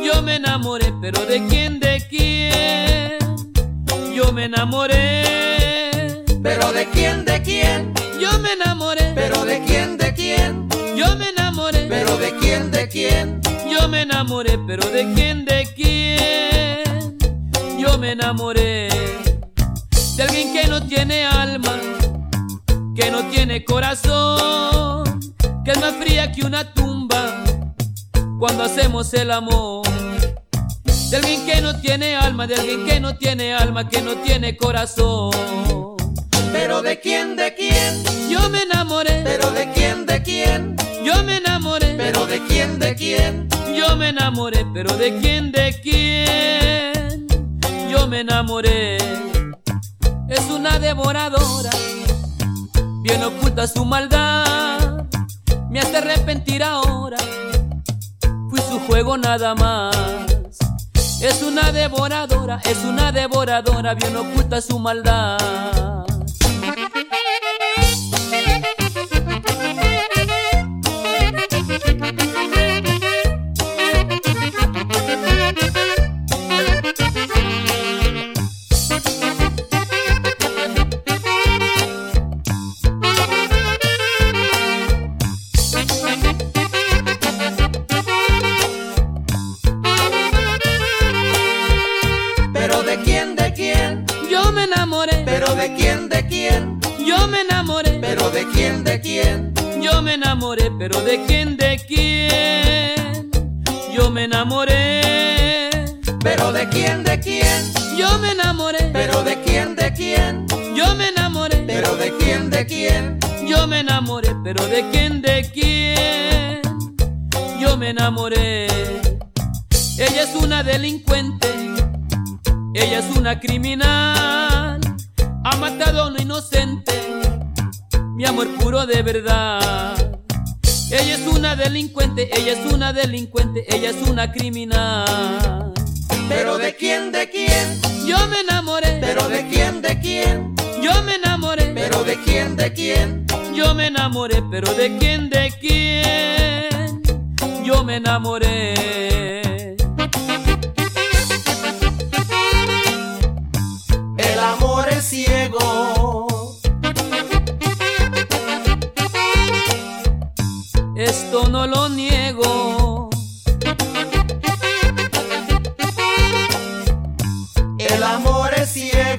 Yo me enamoré, pero ¿de quién, de quién? Yo me enamoré. Pero ¿de quién, de quién? Yo me enamoré. Pero ¿de quién, de quién? Yo me enamoré. Pero ¿de quién, de quién? Yo me enamoré, pero ¿de quién, de quién? Yo me enamoré de alguien que no tiene alma, que no tiene corazón, que es más fría que una tumba cuando hacemos el amor. De alguien que no tiene alma, de alguien que no tiene alma, que no tiene corazón. Pero ¿de quién, de quién? Yo me enamoré. Pero ¿de quién, de quién? Yo me enamoré. Pero ¿de quién, de quién? Yo me enamoré, pero ¿de quién, de quién? Yo me enamoré. Es una devoradora, bien oculta su maldad, me hace arrepentir ahora, fui su juego nada más. Es una devoradora, bien oculta su maldad. Pero ¿de quién, de quién? Yo me enamoré. Pero ¿de quién, de quién? Yo me enamoré. Pero ¿de quién, de quién? Yo me enamoré, pero ¿de quién, de quién? Yo me enamoré. Pero ¿de quién, de quién? Yo me enamoré. Pero ¿de quién, de quién? Yo me enamoré. Pero ¿de quién, de quién? Yo me enamoré, pero ¿de quién, de quién? Yo me enamoré. Ella es una delincuente, ella es una criminal, ha matado a un inocente, mi amor puro de verdad. Ella es una delincuente, ella es una delincuente, ella es una criminal. Pero ¿de quién, de quién? Yo me enamoré. Pero ¿de quién, de quién? Yo me enamoré. Pero ¿de quién, de quién? Yo me enamoré, pero ¿de quién, de quién? Yo me enamoré. El amor es ciego. Esto no lo niego. El amor es ciego.